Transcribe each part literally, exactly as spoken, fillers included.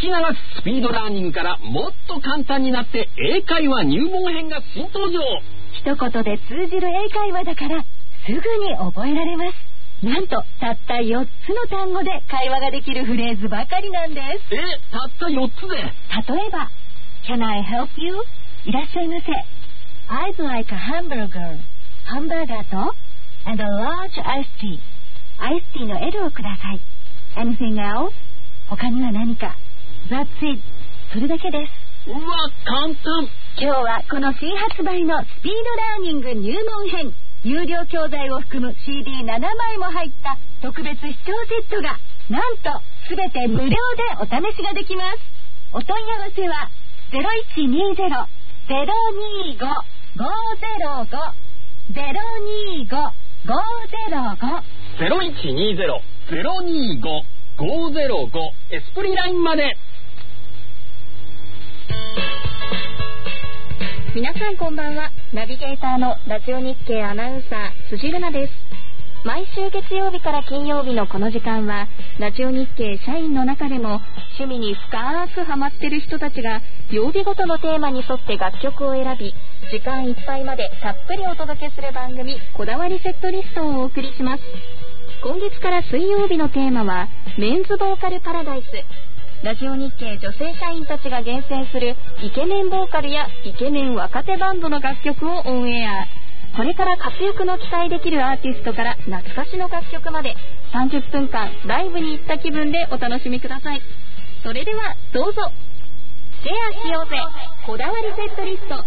き流すスピードラーニングからもっと簡単になって英会話入門編が新登場。 一言で通じる英会話だからすぐに覚えられます。なんとたったよっつの単語で会話ができるフレーズばかりなんです。 え、たったよっつで。 例えば Can I help you? いらっしゃいませ。 I'd like a hamburger. ハンバーガーと And a large iced tea. アイスティーの L をください。 Anything else? 他には何か。 That's it. それだけです。 うわ、簡単。 今日はこの新発売のスピードラーニング入門編、有料教材を含む シーディーなな 枚も入った特別視聴セットがなんとすべて無料でお試しができます。お問い合わせは ゼロいちにゼロ ゼロにーご ごゼロご ゼロにーご ごゼロごゼロいちにゼロ ゼロにーご ごゼロご エスプリラインまで。 皆さんこんばんは。ナビゲーターのラジオ日経アナウンサー辻るなです。毎週月曜日から金曜日のこの時間はラジオ日経社員の中でも趣味に深くハマってる人たちが曜日ごとのテーマに沿って楽曲を選び、時間いっぱいまでたっぷりお届けする番組、こだわりセットリストをお送りします。今月から水曜日のテーマはメンズボーカルパラダイス。ラジオ日経女性社員たちが厳選するイケメンボーカルやイケメン若手バンドの楽曲をオンエア。これから活躍の期待できるアーティストから懐かしの楽曲までさんじゅっぷんかんライブに行った気分でお楽しみください。それではどうぞ。シェアしようぜ、こだわりセットリスト。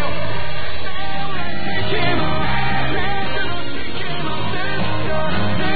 Let's go.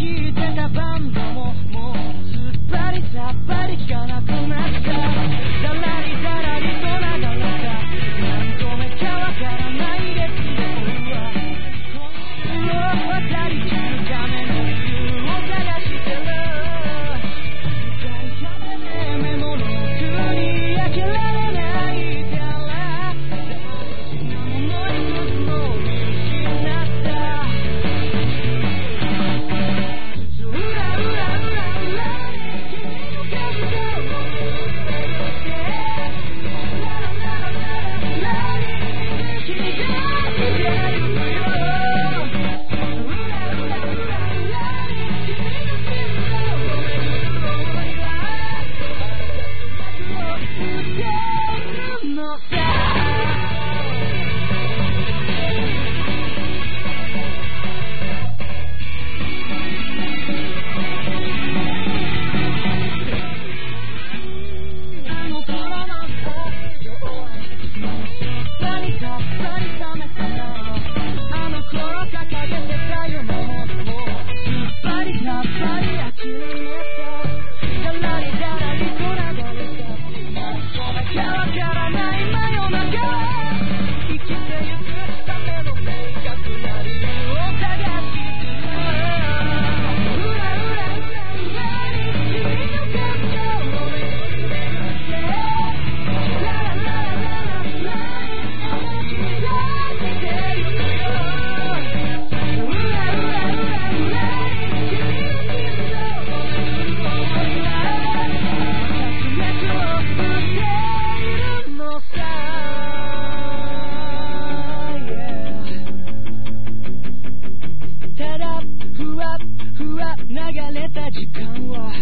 聴いてたバンドももうすっぱりさっぱり聴かなくなった。だらりだらりと流れた何度目かわからない列で僕は今週を渡りきるための理由を探してる。向かい風で目もろくに開けられないから大事なもの一つも見失った。うらうらうらうら君の数を見てララララララ君が来てゆくよ。うらうらうらうら君の傷を埋める想いが幕を打っているのさ。あの空の太陽はもうすっかりさっぱり冷めたな。あの頃掲げてた夢ももうすっぱりさっぱり諦めた。だらりだらりと流れた何度目かわからない真夜中。生きてゆくための明確な理由を探してる。うらうらうらうら君の感情を巡ってララララララ君が来てゆくよ。うらうらうらうら君の傷を巡る想いが脈々を打っているのさ。ただふわふわ流れた時間は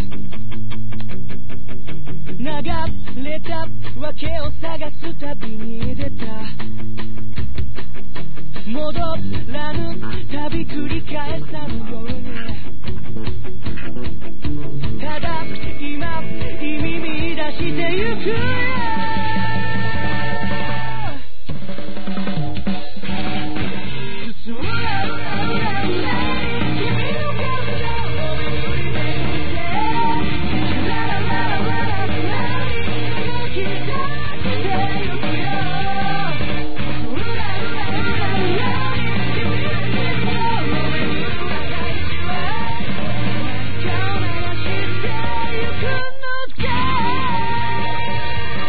流れたわけを探す旅に出た。戻らぬ旅繰り返さぬ夜にただ今意味見出してゆくよ。うらうらうらうら君の感情を巡り巡ってララララララ君が来てゆくよ。うらうらうらうら君の傷を巡る赤い血は何かを流してゆくのか。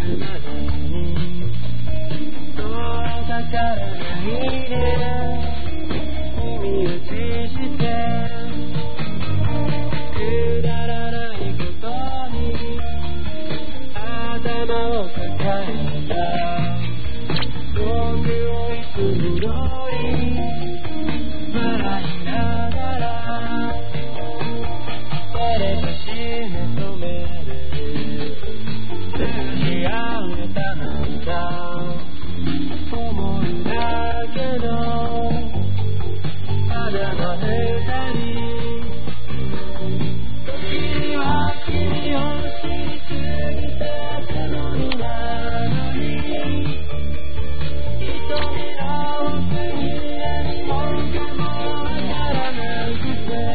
までに遠ざからないで耳打ちしてくだらないことに頭を抱えた僕をいつも通り笑いながら照れたし目染める通じ合えたなんだ思うだけどただの二人時には君を知りすぎたつもりなのに瞳の奥に何もかもわからなくて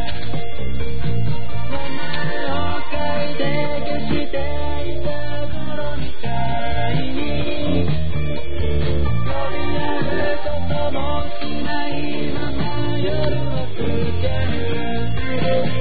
名前を書いて消していた頃みたいに呼び合うこともしないまま夜を更ける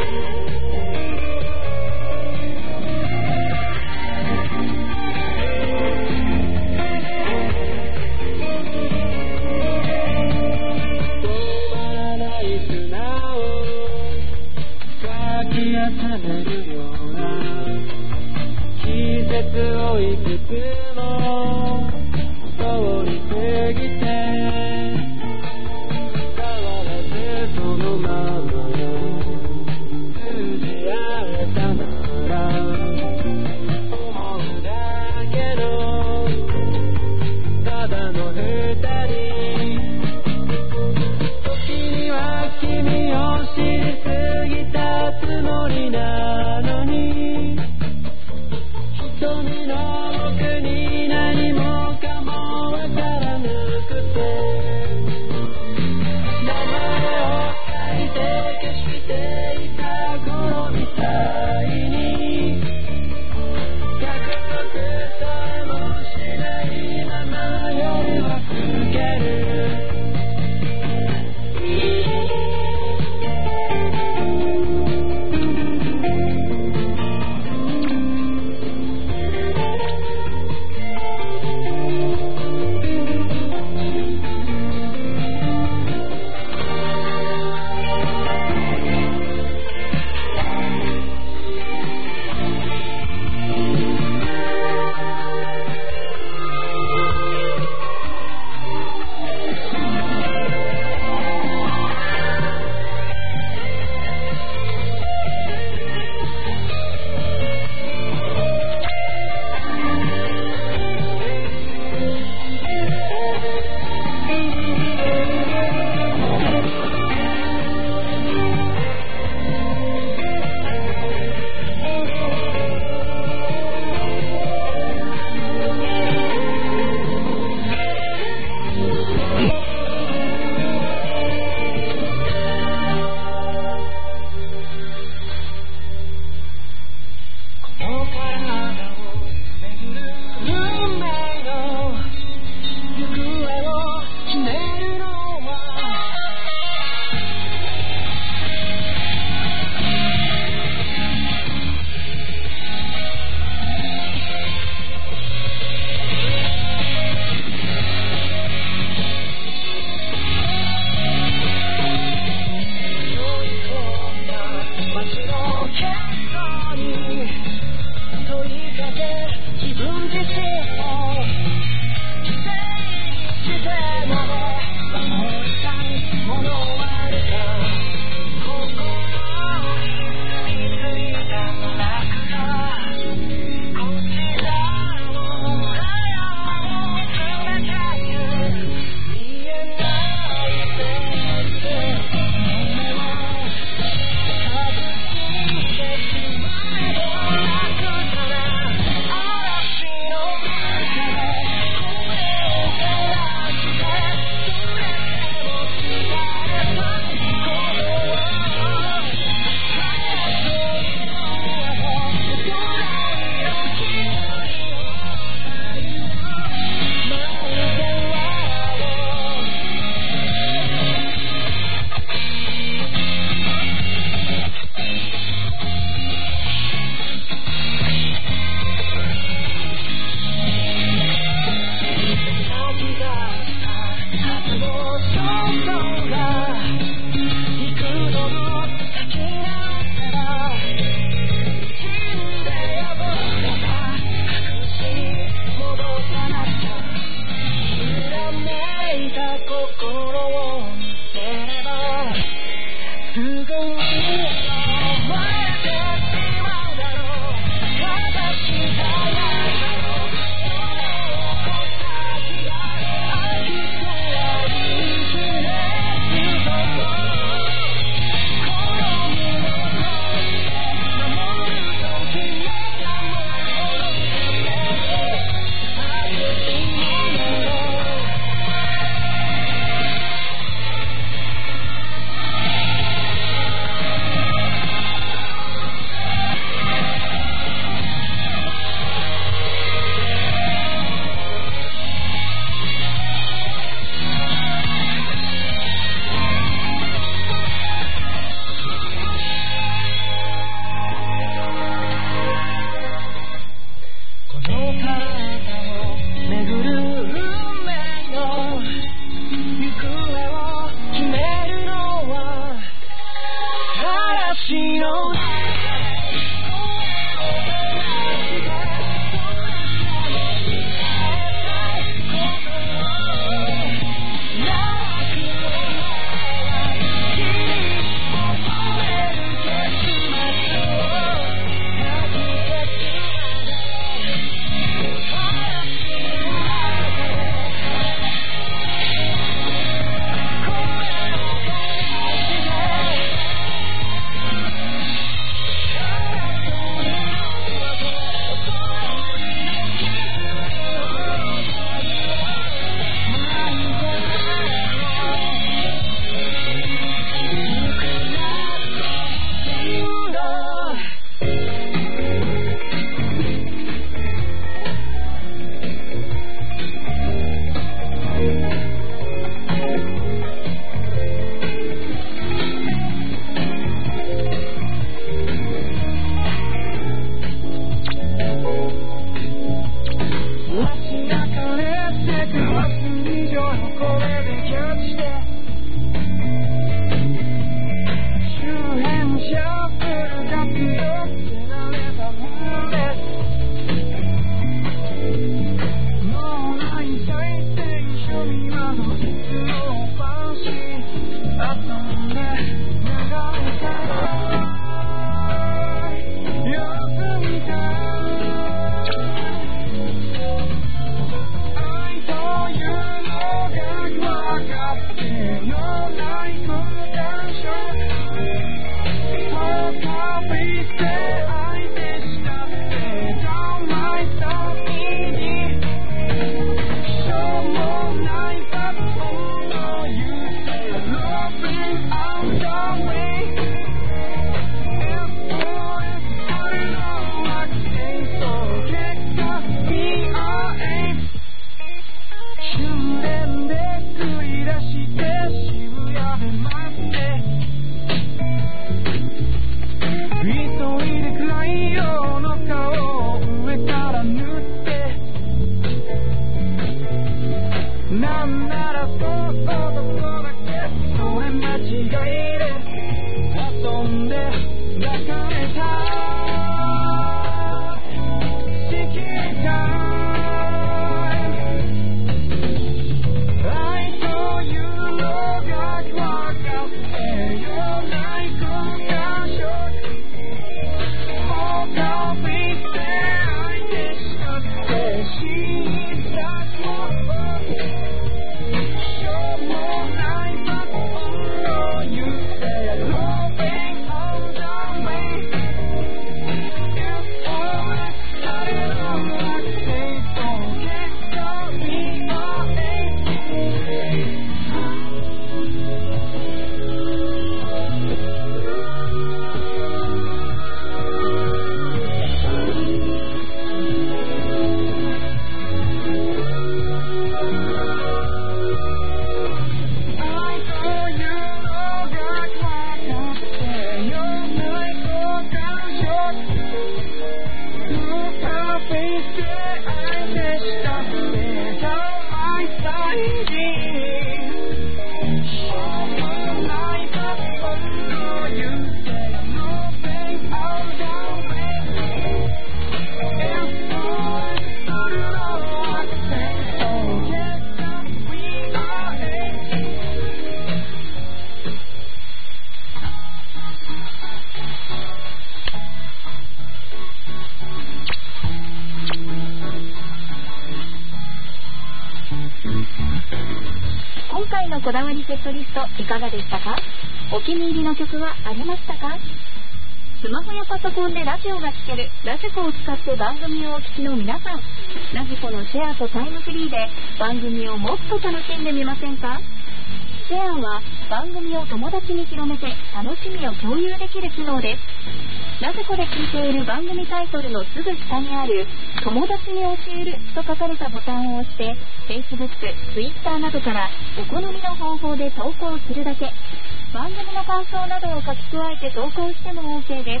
今回のこだわりセットリストいかがでしたか？お気に入りの曲はありましたか？スマホやパソコンでラジオが聴けるラジコを使って番組をお聞きの皆さん、ラジコのシェアとタイムフリーで番組をもっと楽しんでみませんか？シェアは番組を友達に広めて楽しみを共有できる機能です。ラジコで聴いている番組タイトルのすぐ下にある友達に教えると書かれたボタンを押して Facebook、Twitter などからお好みの方法で投稿するだけ。番組の感想などを書き加えて投稿しても OK です。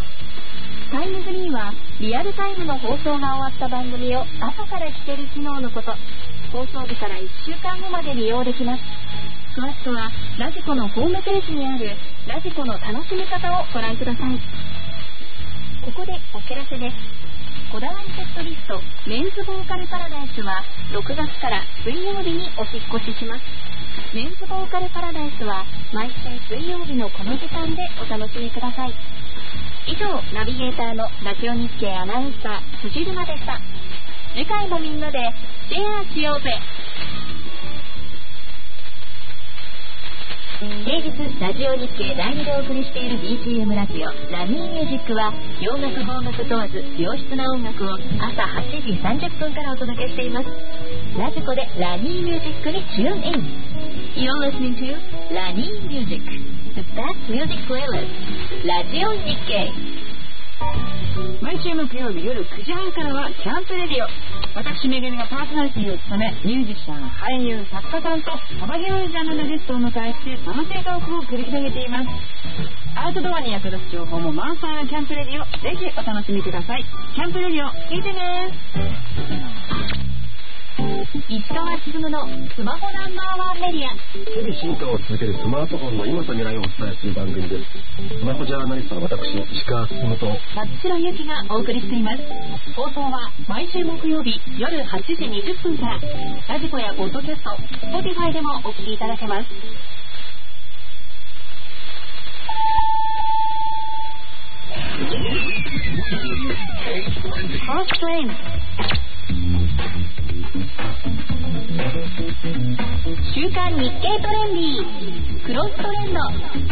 タイムフリーはリアルタイムの放送が終わった番組を朝から聴ける機能のこと。放送日からいっしゅうかんごまで利用できます。詳しくはラジコのホームページにあるラジコの楽しみ方をご覧ください。 でお知らせです。こだわりセットリストメンズボーカルパラダイスはろくがつから水曜日にお引っ越しします。メンズボーカルパラダイスは毎週水曜日のこの時間でお楽しみください。以上、ナビゲーターのラジオ日経アナウンサー辻るなでした。次回もみんなでシェアしようぜ。平日ラジオ日経第二でお送りしている ビージーエム ラジオラニーミュージックは洋楽邦楽問わず良質な音楽を朝はちじさんじゅっぷんからお届けしています。ラジコでラニーミュージックにチューンイン。 You're listening to ラニーミュージック The best music playlist ラジオ日経。 毎週木曜日夜くじはんからはキャンプレディオ。私めぐみがパーソナリティを務め、ミュージシャン、俳優、作家さんと幅広いジャンルのゲストを迎えして楽しいトークを繰り広げています。アウトドアに役立つ情報も満載なキャンプレディオ、ぜひお楽しみください。キャンプレディオ聞いてね。 石川しずむのスマホナンバーワンメディア。 日々進化を続けるスマートフォンの今と未来をお伝えする番組です。スマホジャーナリストの私、石川しずむと松代ゆきがお送りしています。放送は毎週木曜日夜はちじにじゅっぷんから、ラジコやポッドキャスト、Spotify でもお聞きいただけます。 クロストレイン週刊日経トレンディークロストレンド。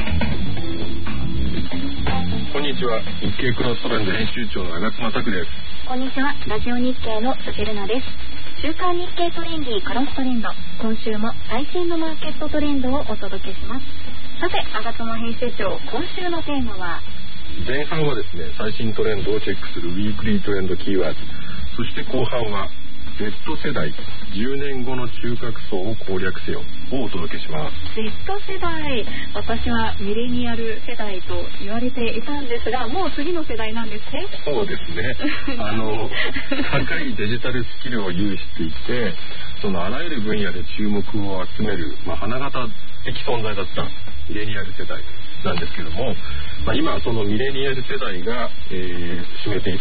こんにちは。日経クロストレンド編集長の長妻拓です。 こんにちは。ラジオ日経の辻るなです。週刊日経トレンディークロストレンド、今週も最新のマーケットトレンドをお届けします。さて、長妻編集長、今週のテーマは、 前半はですね、最新トレンドをチェックするウィークリートレンドキーワード、そして後半は Z 世代じゅうねんごの中核層を攻略せよをお届けします。 Z 世代、私はミレニアル世代と言われていたんですが、もう次の世代なんですね。 そうですね。あの高いデジタルスキルを有していて、そのあらゆる分野で注目を集める、まあ、花形的存在だったミレニアル世代なんですけども、まあ、今そのミレニアル世代が、えー、占めていた